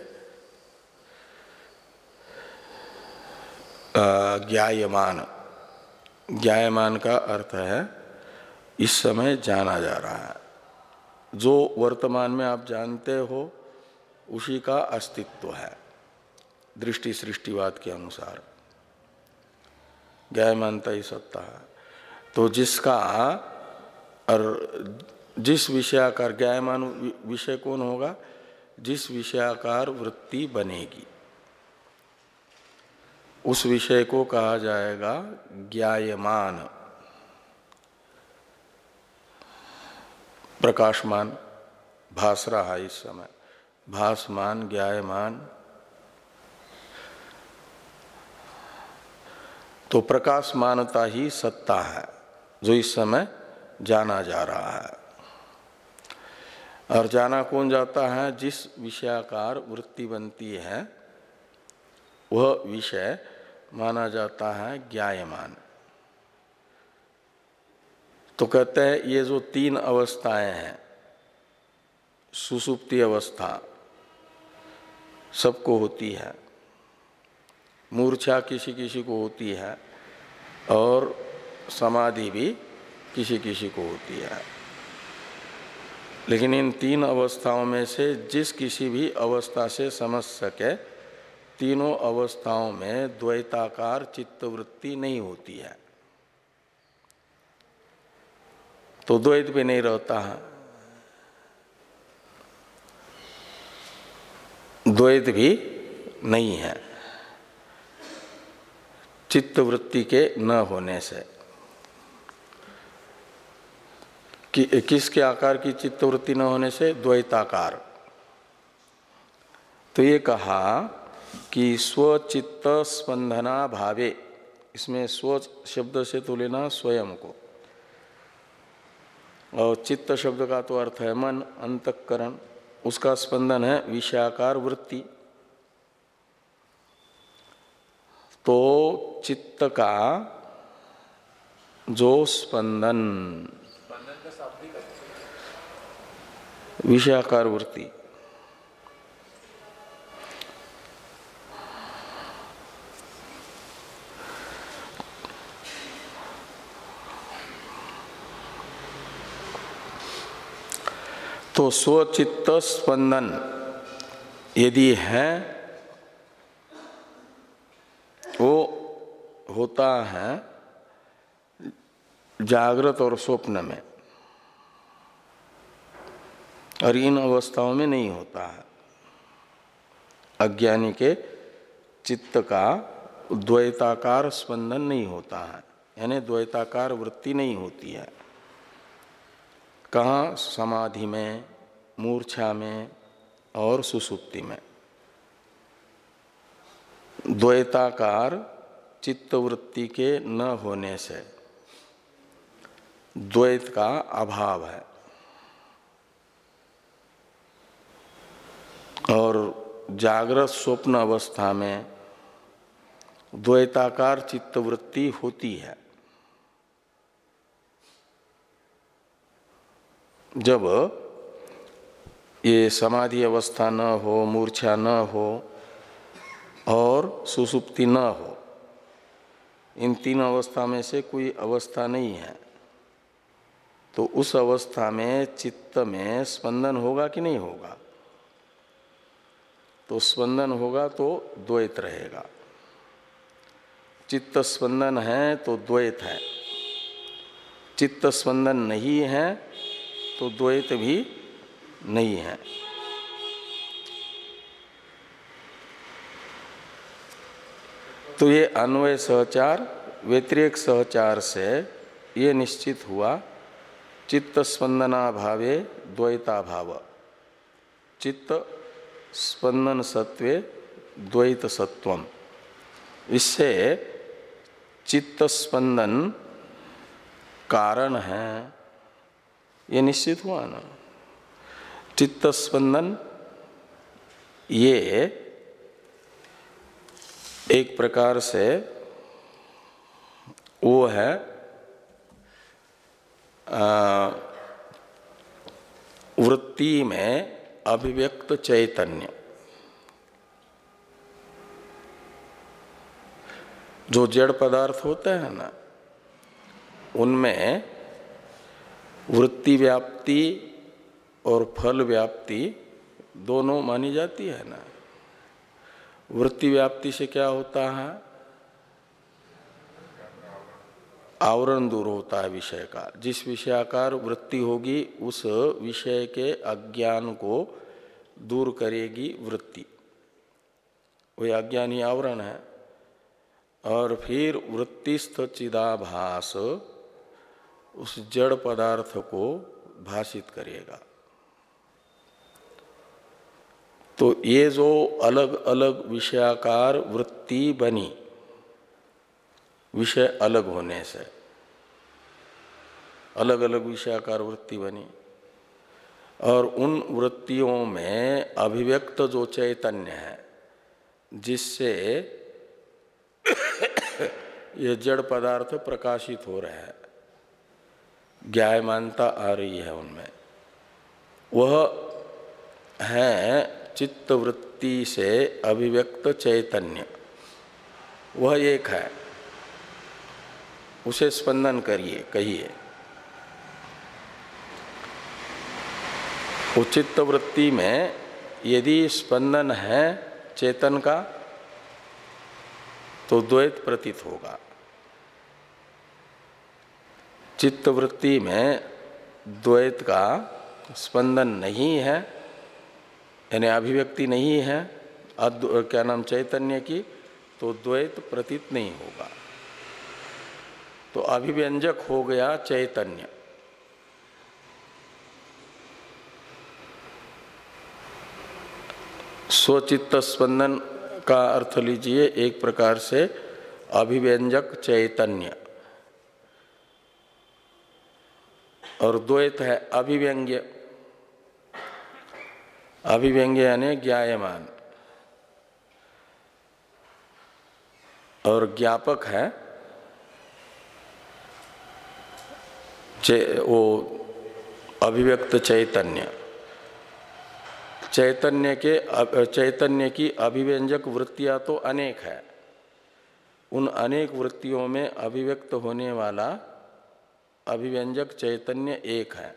ज्ञायमान। ज्ञायमान का अर्थ है इस समय जाना जा रहा है। जो वर्तमान में आप जानते हो उसी का अस्तित्व है दृष्टि सृष्टिवाद के अनुसार। ज्ञायमानता ही सत्ता है। तो जिसका और जिस विषयाकार, ज्ञायमान विषय कौन होगा? जिस विषयाकार वृत्ति बनेगी उस विषय को कहा जाएगा ज्ञायमान, प्रकाशमान, भास रहा है इस समय, भासमान, ज्ञायमान। तो प्रकाशमानता ही सत्ता है जो इस समय जाना जा रहा है। और जाना कौन जाता है? जिस विषयाकार वृत्ति बनती है वह विषय माना जाता है ज्ञायमान। तो कहते हैं ये जो तीन अवस्थाएं हैं, सुसुप्ति अवस्था सबको होती है, मूर्छा किसी किसी को होती है, और समाधि भी किसी किसी को होती है। लेकिन इन तीन अवस्थाओं में से जिस किसी भी अवस्था से समझ सके, तीनों अवस्थाओं में द्वैताकार चित्तवृत्ति नहीं होती है, तो द्वैत भी नहीं रहता है। द्वैत भी नहीं है चित्तवृत्ति के न होने से। कि, किसके आकार की चित्तवृत्ति न होने से? द्वैताकार। तो ये कहा कि स्वचित्त स्पंदना भावे, इसमें स्व शब्द से तो लेना स्वयं को, और चित्त शब्द का तो अर्थ है मन, अंतःकरण। उसका स्पंदन है विषयाकार वृत्ति। तो चित्त का जो स्पंदन, विषयाकार वृत्ति, तो स्वचित्त स्पंदन यदि है वो होता है जागृत और स्वप्न में, और इन अवस्थाओं में नहीं होता है। अज्ञानी के चित्त का द्वैताकार स्पंदन नहीं होता है, यानी द्वैताकार वृत्ति नहीं होती है। कहाँ? समाधि में, मूर्छा में और सुषुप्ति में। द्वैताकार चित्तवृत्ति के न होने से द्वैत का अभाव है, और जागृत स्वप्न अवस्था में द्वैताकार चित्तवृत्ति होती है। जब ये समाधि अवस्था न हो, मूर्छा न हो और सुषुप्ति न हो, इन तीन अवस्था में से कोई अवस्था नहीं है, तो उस अवस्था में चित्त में स्पंदन होगा कि नहीं होगा? तो स्पंदन होगा तो द्वैत रहेगा। चित्त स्पंदन है तो द्वैत है, चित्त स्पंदन नहीं है तो द्वैत भी नहीं है। तो ये अन्वय सहचार व्यतिरेक सहचार से ये निश्चित हुआ, चित्त स्पंदनाभावे द्वैताभाव, चित्त स्पंदन सत्वे द्वैत सत्वम। इससे चित्त स्पंदन कारण है, ये निश्चित हुआ ना। चित्त स्पंदन ये एक प्रकार से वो है वृत्ति में अभिव्यक्त चैतन्य। जो जड़ पदार्थ होते हैं ना, उनमें वृत्ति व्याप्ति और फल व्याप्ति दोनों मानी जाती है ना। वृत्ति व्याप्ति से क्या होता है? आवरण दूर होता है विषय का। जिस विषयाकार वृत्ति होगी उस विषय के अज्ञान को दूर करेगी वृत्ति, वही अज्ञानी आवरण है। और फिर वृत्तिस्थ चिदाभास उस जड़ पदार्थ को भाषित करेगा। तो ये जो अलग अलग विषयाकार वृत्ति बनी, विषय अलग होने से अलग अलग विषयाकार वृत्ति बनी, और उन वृत्तियों में अभिव्यक्त जो चैतन्य है, जिससे ये जड़ पदार्थ प्रकाशित हो रहे हैं, ज्ञायमानता आ रही है उनमें, वह है चित्तवृत्ति से अभिव्यक्त चैतन्य, वह एक है। उसे स्पंदन करिए, कहिए। वो चित्तवृत्ति में यदि स्पंदन है चेतन का तो द्वैत प्रतीत होगा। चित्तवृत्ति में द्वैत का स्पंदन नहीं है, यानी अभिव्यक्ति नहीं है, क्या नाम चैतन्य की, तो द्वैत प्रतीत नहीं होगा। तो अभिव्यंजक हो गया चैतन्य। स्वचित्त स्पंदन का अर्थ लीजिए एक प्रकार से अभिव्यंजक चैतन्य, और द्वैत है अभिव्यंग्य। अभिव्यंग्य यानी ज्ञायमान, और ज्ञापक है वो अभिव्यक्त चैतन्य। चैतन्य के चैतन्य की अभिव्यंजक वृत्तियां तो अनेक है, उन अनेक वृत्तियों में अभिव्यक्त होने वाला अभिव्यंजक चैतन्य एक है।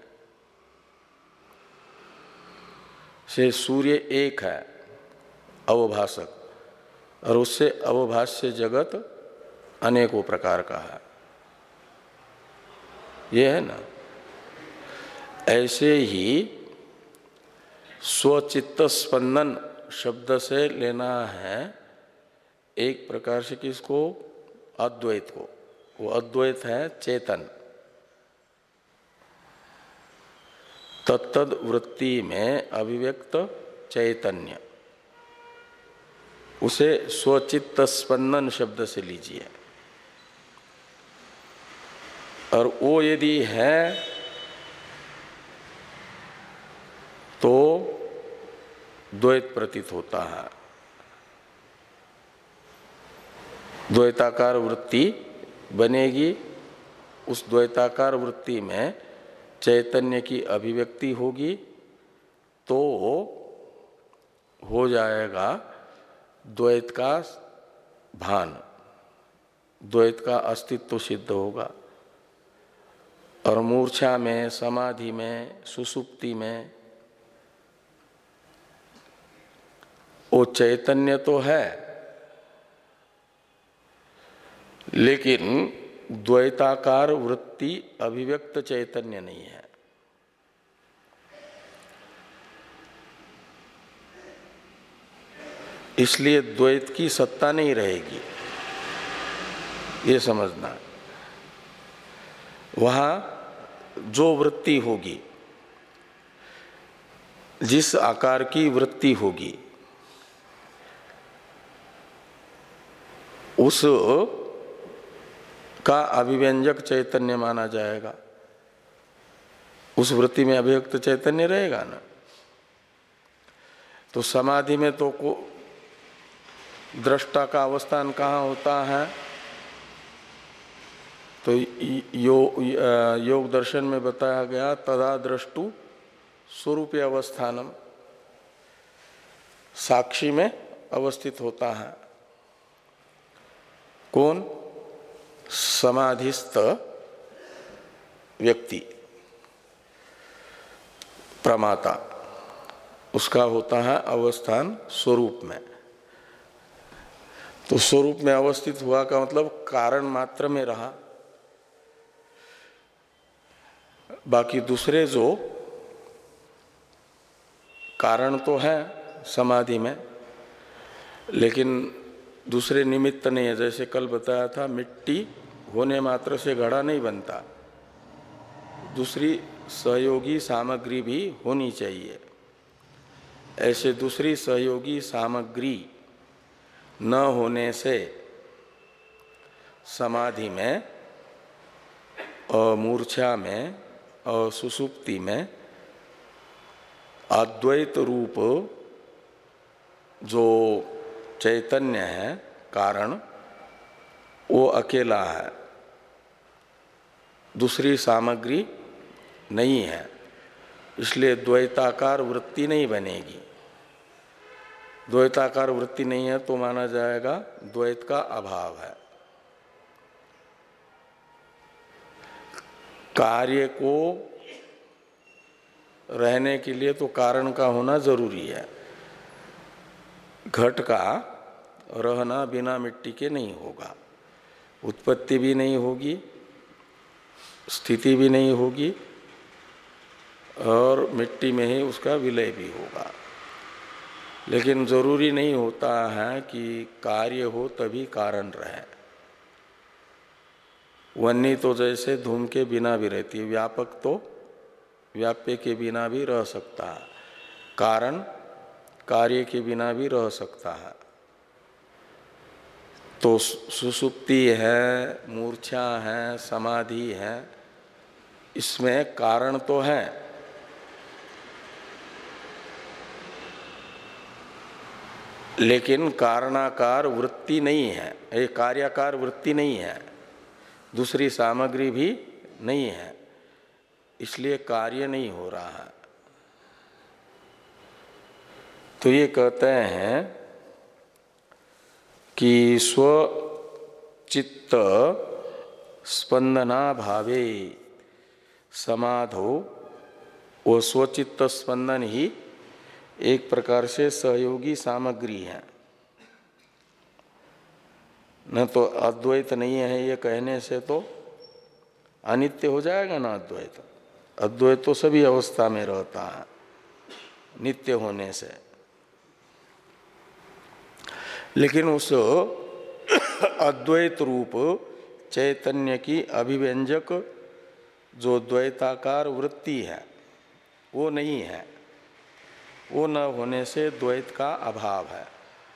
से सूर्य एक है अवभासक, और उससे अवभाष्य जगत अनेकों प्रकार का है। ये है ना। ऐसे ही स्वचित्त स्पंदन शब्द से लेना है एक प्रकार से किसको, अद्वैत को। वो अद्वैत है चेतन। तत्तद वृत्ति में अभिव्यक्त चैतन्य, उसे स्वचित्त स्पंदन शब्द से लीजिए। और वो यदि है तो द्वैत प्रतीत होता है, द्वैताकार वृत्ति बनेगी। उस द्वैताकार वृत्ति में चैतन्य की अभिव्यक्ति होगी तो हो जाएगा द्वैत का भान, द्वैत का अस्तित्व सिद्ध होगा। और मूर्छा में, समाधि में, सुसुप्ति में वो चैतन्य तो है, लेकिन द्वैताकार वृत्ति अभिव्यक्त चैतन्य नहीं है। इसलिए द्वैत की सत्ता नहीं रहेगी, ये समझना। वहां जो वृत्ति होगी, जिस आकार की वृत्ति होगी, उस का अभिव्यंजक चैतन्य माना जाएगा। उस वृत्ति में अभिव्यक्त चैतन्य रहेगा ना। तो समाधि में तो को दृष्टा का अवस्थान कहाँ होता है? तो यो, योग दर्शन में बताया गया तदा दृष्टु स्वरूप अवस्थानम, साक्षी में अवस्थित होता है। कौन? समाधिस्थ व्यक्ति, प्रमाता, उसका होता है अवस्थान स्वरूप में। तो स्वरूप में अवस्थित हुआ का मतलब कारण मात्र में रहा। बाकी दूसरे जो कारण तो है समाधि में, लेकिन दूसरे निमित्त नहीं है। जैसे कल बताया था, मिट्टी होने मात्र से घड़ा नहीं बनता, दूसरी सहयोगी सामग्री भी होनी चाहिए। ऐसे दूसरी सहयोगी सामग्री न होने से समाधि में और मूर्छा में और सुसुप्ति में अद्वैत रूप जो चैतन्य है कारण, वो अकेला है, दूसरी सामग्री नहीं है। इसलिए द्वैताकार वृत्ति नहीं बनेगी। द्वैताकार वृत्ति नहीं है तो माना जाएगा द्वैत का अभाव है। कार्य को रहने के लिए तो कारण का होना जरूरी है। घट का रहना बिना मिट्टी के नहीं होगा, उत्पत्ति भी नहीं होगी, स्थिति भी नहीं होगी, और मिट्टी में ही उसका विलय भी होगा। लेकिन जरूरी नहीं होता है कि कार्य हो तभी कारण रहे। वन्नी तो जैसे धूम के बिना भी रहती है, व्यापक तो व्याप्य के बिना भी रह सकता है, कारण कार्य के बिना भी रह सकता है। तो सुसुप्ति है, मूर्छा है, समाधि है, इसमें कारण तो है, लेकिन कारणाकार वृत्ति नहीं है, ये कार्याकार वृत्ति नहीं है, दूसरी सामग्री भी नहीं है, इसलिए कार्य नहीं हो रहा है। तो ये कहते हैं कि स्वचित्त स्पंदना भावे समाधो, वो स्वचित्त स्पंदन ही एक प्रकार से सहयोगी सामग्री है। न तो अद्वैत नहीं है ये कहने से तो अनित्य हो जाएगा ना अद्वैत। अद्वैत तो सभी अवस्था में रहता है नित्य होने से। लेकिन उस अद्वैत रूप चैतन्य की अभिव्यंजक जो द्वैताकार वृत्ति है वो नहीं है। वो न होने से द्वैत का अभाव है।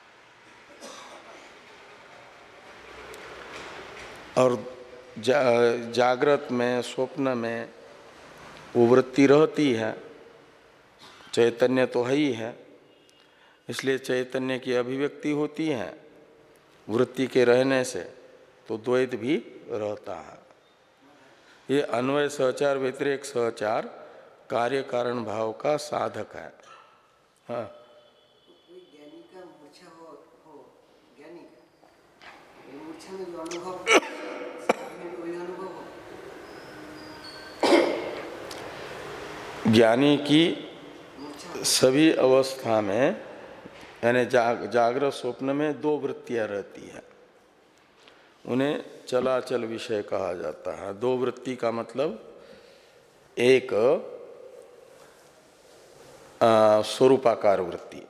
और जा, जागृत में स्वप्न में वो वृत्ति रहती है, चैतन्य तो है ही है, इसलिए चैतन्य की अभिव्यक्ति होती है वृत्ति के रहने से, तो द्वैत भी रहता है। ये अन्वय सहचार व्यतिरेक सहचार कार्य कारण भाव का साधक है। हाँ, ज्ञानी का मूर्छा हो, हो ज्ञानी का मूर्छा में जो अनुभव वही अनुभव हो। ज्ञानी की सभी अवस्था में यानी जाग, जागृत स्वप्न में दो वृत्तियां रहती है, उन्हें चलाचल विषय कहा जाता है। दो वृत्ति का मतलब एक स्वरूपाकार वृत्ति,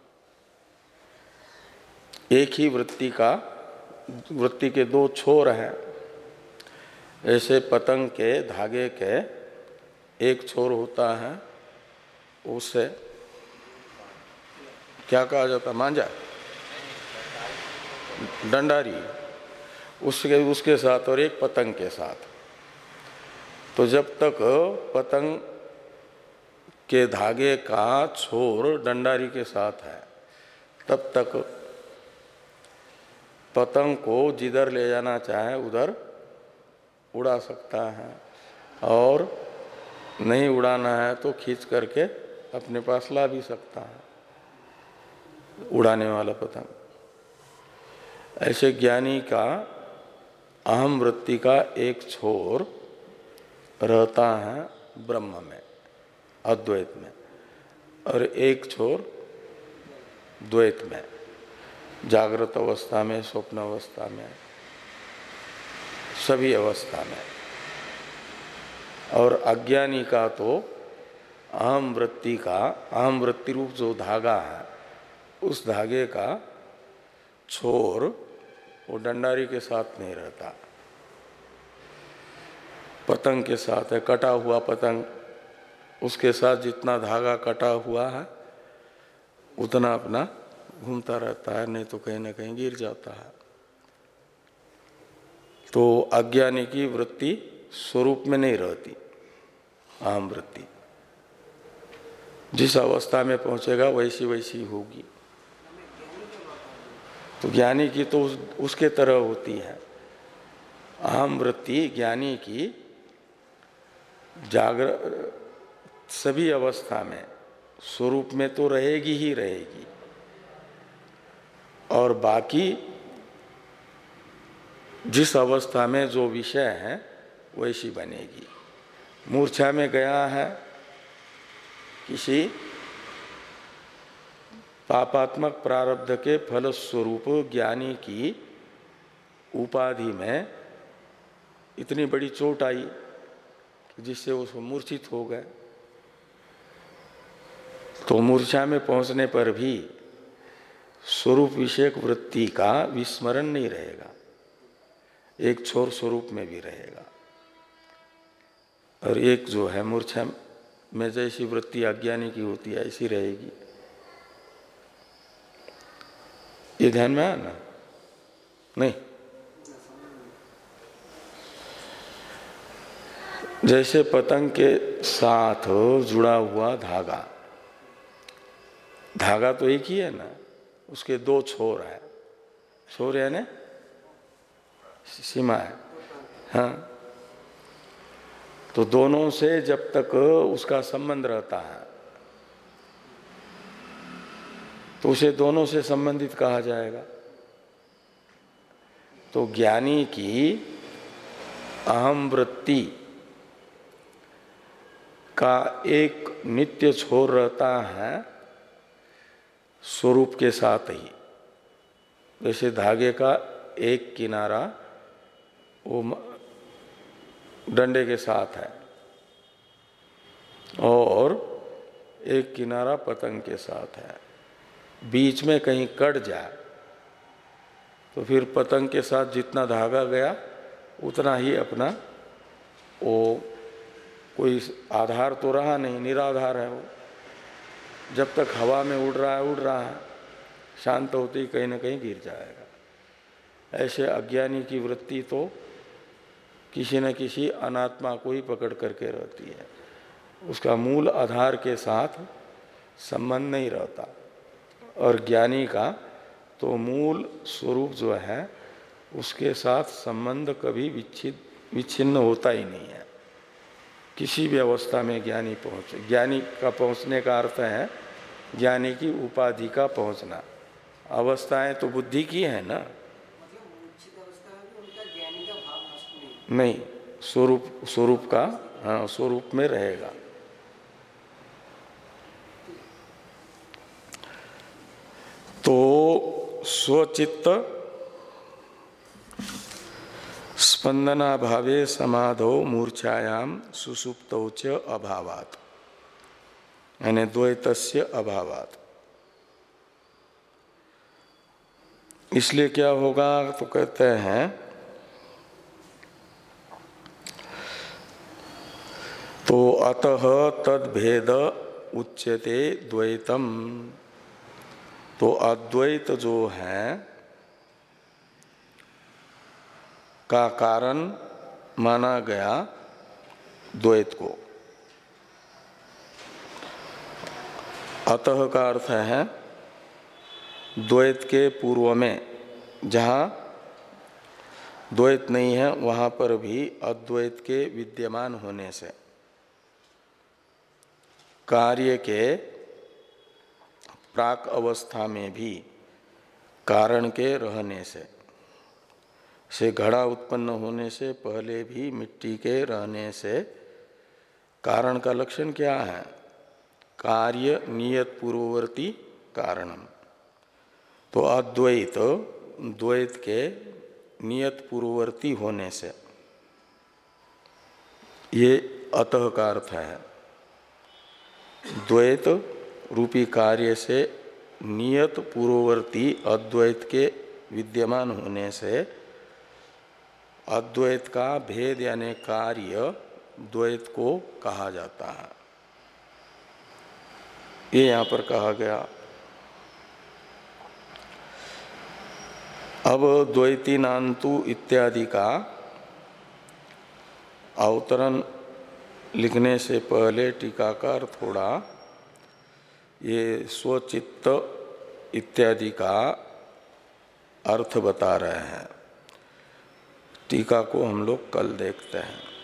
एक ही वृत्ति का वृत्ति के दो छोर हैं। ऐसे पतंग के धागे के एक छोर होता है, उसे क्या कहा जाता है, मांझा, डंडारी, उसके उसके साथ और एक पतंग के साथ। तो जब तक पतंग के धागे का छोर डंडारी के साथ है तब तक पतंग को जिधर ले जाना चाहे उधर उड़ा सकता है, और नहीं उड़ाना है तो खींच करके अपने पास ला भी सकता है उड़ाने वाला पतंग। ऐसे ज्ञानी का अहम वृत्ति का एक छोर रहता है ब्रह्म में, अद्वैत में, और एक छोर द्वैत में, जागृत अवस्था में, स्वप्न अवस्था में, सभी अवस्था में। और अज्ञानी का तो अहम वृत्ति का, अहम वृत्ति रूप जो धागा है उस धागे का छोर वो डंडारी के साथ नहीं रहता, पतंग के साथ है। कटा हुआ पतंग, उसके साथ जितना धागा कटा हुआ है उतना अपना घूमता रहता है, नहीं तो कहीं ना कहीं गिर जाता है। तो अज्ञानी की वृत्ति स्वरूप में नहीं रहती, अहम वृत्ति जिस अवस्था में पहुंचेगा वैसी वैसी होगी। तो ज्ञानी की तो उस, उसके तरह होती है। अहम वृत्ति ज्ञानी की जागर सभी अवस्था में स्वरूप में तो रहेगी ही रहेगी, और बाकी जिस अवस्था में जो विषय है वैसी बनेगी। मूर्छा में गया है किसी पापात्मक प्रारब्ध के फलस्वरूप ज्ञानी की उपाधि में इतनी बड़ी चोट आई जिससे वो मूर्छित हो गए। तो मूर्छा में पहुंचने पर भी स्वरूप विषयक वृत्ति का विस्मरण नहीं रहेगा, एक छोर स्वरूप में भी रहेगा, और एक जो है मूर्छा में जैसी वृत्ति अज्ञानी की होती है ऐसी रहेगी। ये ध्यान में आया ना? नहीं, जैसे पतंग के साथ जुड़ा हुआ धागा, धागा तो एक ही है ना, उसके दो छोर है, छोर यानी सीमा है। हाँ, तो दोनों से जब तक उसका संबंध रहता है तो उसे दोनों से संबंधित कहा जाएगा। तो ज्ञानी की अहम वृत्ति का एक नित्य छोर रहता है स्वरूप के साथ ही। जैसे धागे का एक किनारा वो डंडे के साथ है और एक किनारा पतंग के साथ है, बीच में कहीं कट जाए तो फिर पतंग के साथ जितना धागा गया उतना ही अपना वो कोई आधार तो रहा नहीं, निराधार है वो। जब तक हवा में उड़ रहा है उड़ रहा है, शांत होते ही कहीं ना कहीं गिर जाएगा। ऐसे अज्ञानी की वृत्ति तो किसी न किसी अनात्मा को ही पकड़ करके रहती है, उसका मूल आधार के साथ संबंध नहीं रहता। और ज्ञानी का तो मूल स्वरूप जो है उसके साथ संबंध कभी विच्छिन्न विच्छिन्न होता ही नहीं है। किसी भी अवस्था में ज्ञानी पहुँचे, ज्ञानी का पहुँचने का अर्थ है ज्ञानी की उपाधि का पहुँचना। अवस्थाएं तो बुद्धि की है ना, मतलब मूर्छित अवस्था में भी उनका ज्ञानी का भाव नष्ट नहीं। नहीं, स्वरूप स्वरूप का, हाँ, स्वरूप में रहेगा। तो स्वचित्त स्पंदनाभावे समाधो मूर्छायाम सुसुप्तौ च अभावात्, यानी द्वैतस्य अभावात्। इसलिए क्या होगा तो कहते हैं तो अतः तद्भेद उच्यते द्वैतम, तो अद्वैत जो है का कारण माना गया द्वैत को। अतः का अर्थ है द्वैत के पूर्व में, जहाँ द्वैत नहीं है वहाँ पर भी अद्वैत के विद्यमान होने से, कार्य के प्राक अवस्था में भी कारण के रहने से, से घड़ा उत्पन्न होने से पहले भी मिट्टी के रहने से कारण का लक्षण क्या है? कार्य नियत पूर्ववर्ती कारणम। तो अद्वैत द्वैत के नियत पूर्ववर्ती होने से, ये अतः का अर्थ है। द्वैत रूपी कार्य से नियत पूर्ववर्ती अद्वैत के विद्यमान होने से अद्वैत का भेद यानी कार्य द्वैत को कहा जाता है। ये यहाँ पर कहा गया। अब द्वैतीनान्तु इत्यादि का अवतरण लिखने से पहले टीकाकार थोड़ा ये स्वचित्त इत्यादि का अर्थ बता रहे हैं। टीका को हम लोग कल देखते हैं।